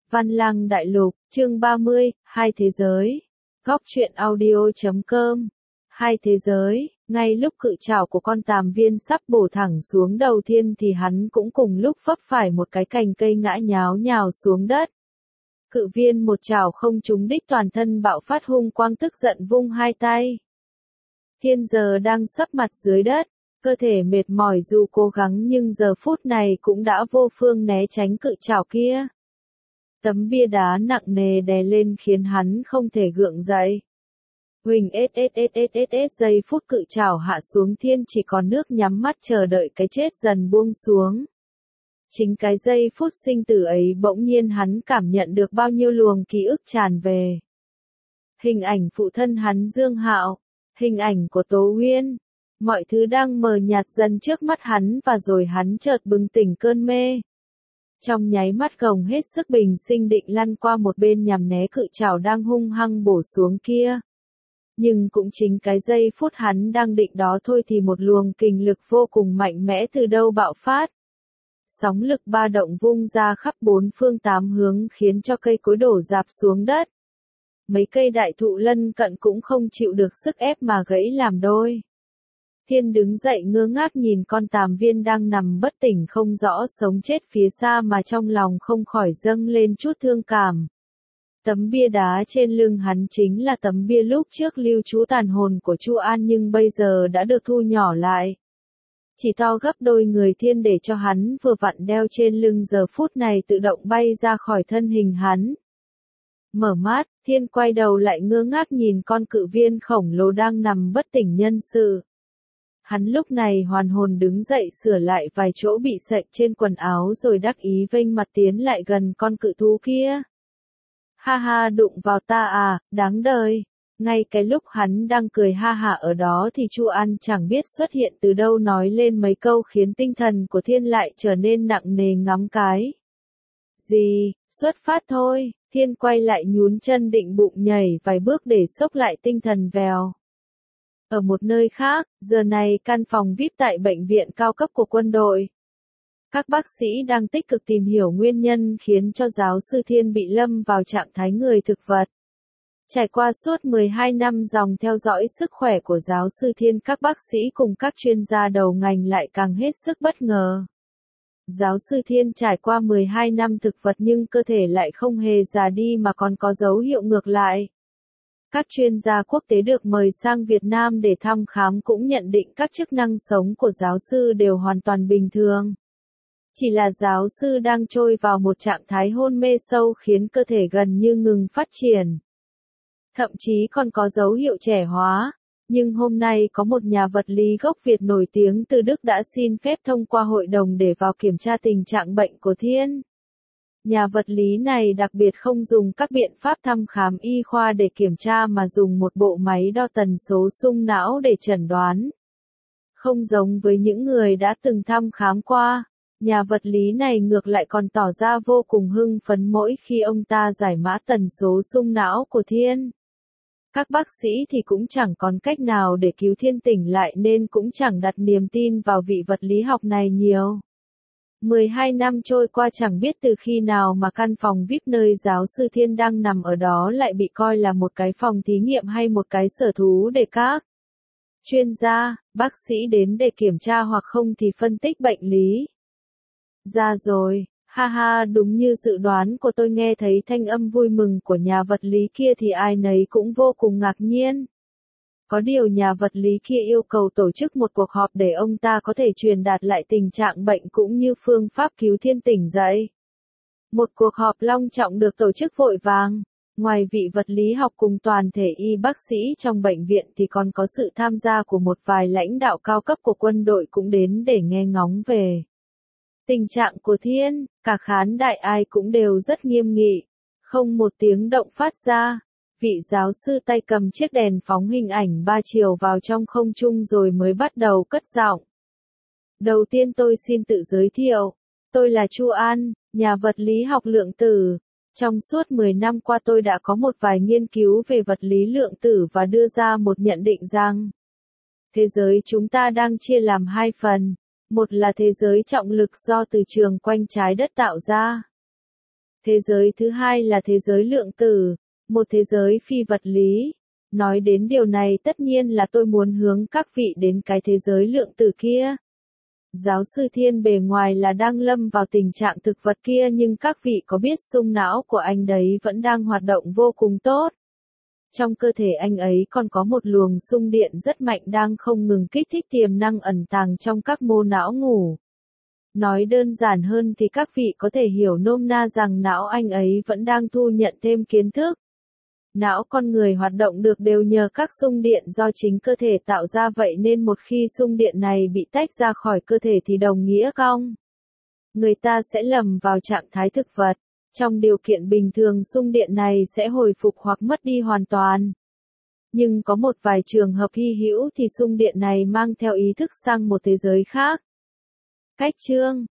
Văn Lang Đại Lục, chương 30, Hai Thế Giới. Góc truyện audio.com. Hai Thế Giới, ngay lúc cự trảo của con tàm viên sắp bổ thẳng xuống đầu Thiên thì hắn cũng cùng lúc vấp phải một cái cành cây ngã nháo nhào xuống đất. Cự viên một trảo không trúng đích, toàn thân bạo phát hung quang, tức giận vung hai tay. Thiên giờ đang sấp mặt dưới đất, cơ thể mệt mỏi dù cố gắng nhưng giờ phút này cũng đã vô phương né tránh cự trảo kia. Tấm bia đá nặng nề đè lên khiến hắn không thể gượng dậy. Huỳnh giây phút cự trảo hạ xuống, Thiên chỉ còn nước nhắm mắt chờ đợi cái chết dần buông xuống. Chính cái giây phút sinh tử ấy bỗng nhiên hắn cảm nhận được bao nhiêu luồng ký ức tràn về. Hình ảnh phụ thân hắn Dương Hạo, hình ảnh của Tố Uyên, mọi thứ đang mờ nhạt dần trước mắt hắn và rồi hắn chợt bừng tỉnh cơn mê. Trong nháy mắt gồng hết sức bình sinh định lăn qua một bên nhằm né cự trảo đang hung hăng bổ xuống kia. Nhưng cũng chính cái giây phút hắn đang định đó thôi thì một luồng kình lực vô cùng mạnh mẽ từ đâu bạo phát. Sóng lực ba động vung ra khắp bốn phương tám hướng khiến cho cây cối đổ rạp xuống đất. Mấy cây đại thụ lân cận cũng không chịu được sức ép mà gãy làm đôi. Thiên đứng dậy ngơ ngác nhìn con tàm viên đang nằm bất tỉnh không rõ sống chết phía xa mà trong lòng không khỏi dâng lên chút thương cảm. Tấm bia đá trên lưng hắn chính là tấm bia lúc trước lưu trú tàn hồn của Chu An nhưng bây giờ đã được thu nhỏ lại. Chỉ to gấp đôi người Thiên để cho hắn vừa vặn đeo trên lưng giờ phút này tự động bay ra khỏi thân hình hắn. Mở mắt, Thiên quay đầu lại ngơ ngác nhìn con cự viên khổng lồ đang nằm bất tỉnh nhân sự. Hắn lúc này hoàn hồn đứng dậy sửa lại vài chỗ bị sạch trên quần áo rồi đắc ý vênh mặt tiến lại gần con cự thú kia. Ha ha, đụng vào ta à, đáng đời. Ngay cái lúc hắn đang cười ha hả ở đó thì Chu An chẳng biết xuất hiện từ đâu nói lên mấy câu khiến tinh thần của Thiên lại trở nên nặng nề ngắm cái. Gì, xuất phát thôi. Thiên quay lại nhún chân định bụng nhảy vài bước để xốc lại tinh thần vèo. Ở một nơi khác, giờ này căn phòng VIP tại bệnh viện cao cấp của quân đội. Các bác sĩ đang tích cực tìm hiểu nguyên nhân khiến cho giáo sư Thiên bị lâm vào trạng thái người thực vật. Trải qua suốt 12 năm dòng theo dõi sức khỏe của giáo sư Thiên, các bác sĩ cùng các chuyên gia đầu ngành lại càng hết sức bất ngờ. Giáo sư Thiên trải qua 12 năm thực vật nhưng cơ thể lại không hề già đi mà còn có dấu hiệu ngược lại. Các chuyên gia quốc tế được mời sang Việt Nam để thăm khám cũng nhận định các chức năng sống của giáo sư đều hoàn toàn bình thường. Chỉ là giáo sư đang trôi vào một trạng thái hôn mê sâu khiến cơ thể gần như ngừng phát triển. Thậm chí còn có dấu hiệu trẻ hóa. Nhưng hôm nay có một nhà vật lý gốc Việt nổi tiếng từ Đức đã xin phép thông qua hội đồng để vào kiểm tra tình trạng bệnh của Thiên. Nhà vật lý này đặc biệt không dùng các biện pháp thăm khám y khoa để kiểm tra mà dùng một bộ máy đo tần số xung não để chẩn đoán. Không giống với những người đã từng thăm khám qua, nhà vật lý này ngược lại còn tỏ ra vô cùng hưng phấn mỗi khi ông ta giải mã tần số xung não của Thiên. Các bác sĩ thì cũng chẳng còn cách nào để cứu Thiên tỉnh lại nên cũng chẳng đặt niềm tin vào vị vật lý học này nhiều. 12 năm trôi qua chẳng biết từ khi nào mà căn phòng VIP nơi giáo sư Thiên đang nằm ở đó lại bị coi là một cái phòng thí nghiệm hay một cái sở thú để các chuyên gia, bác sĩ đến để kiểm tra hoặc không thì phân tích bệnh lý. Ra rồi, ha ha, đúng như dự đoán của tôi. Nghe thấy thanh âm vui mừng của nhà vật lý kia thì ai nấy cũng vô cùng ngạc nhiên. Có điều nhà vật lý kia yêu cầu tổ chức một cuộc họp để ông ta có thể truyền đạt lại tình trạng bệnh cũng như phương pháp cứu Thiên tỉnh dậy. Một cuộc họp long trọng được tổ chức vội vàng. Ngoài vị vật lý học cùng toàn thể y bác sĩ trong bệnh viện thì còn có sự tham gia của một vài lãnh đạo cao cấp của quân đội cũng đến để nghe ngóng về tình trạng của Thiên. Cả khán đài ai cũng đều rất nghiêm nghị, không một tiếng động phát ra. Vị giáo sư tay cầm chiếc đèn phóng hình ảnh 3 chiều vào trong không trung rồi mới bắt đầu cất giọng. Đầu tiên tôi xin tự giới thiệu. Tôi là Chu An, nhà vật lý học lượng tử. Trong suốt 10 năm qua tôi đã có một vài nghiên cứu về vật lý lượng tử và đưa ra một nhận định rằng thế giới chúng ta đang chia làm hai phần. Một là thế giới trọng lực do từ trường quanh trái đất tạo ra. Thế giới thứ hai là thế giới lượng tử, một thế giới phi vật lý. Nói đến điều này tất nhiên là tôi muốn hướng các vị đến cái thế giới lượng tử kia. Giáo sư Thiên bề ngoài là đang lâm vào tình trạng thực vật kia, nhưng các vị có biết xung não của anh đấy vẫn đang hoạt động vô cùng tốt. Trong cơ thể anh ấy còn có một luồng xung điện rất mạnh đang không ngừng kích thích tiềm năng ẩn tàng trong các mô não ngủ. Nói đơn giản hơn thì các vị có thể hiểu nôm na rằng não anh ấy vẫn đang thu nhận thêm kiến thức. Não con người hoạt động được đều nhờ các xung điện do chính cơ thể tạo ra, vậy nên một khi xung điện này bị tách ra khỏi cơ thể thì đồng nghĩa người ta sẽ lầm vào trạng thái thực vật. Trong điều kiện bình thường xung điện này sẽ hồi phục hoặc mất đi hoàn toàn. Nhưng có một vài trường hợp hy hữu thì xung điện này mang theo ý thức sang một thế giới khác. Cách chương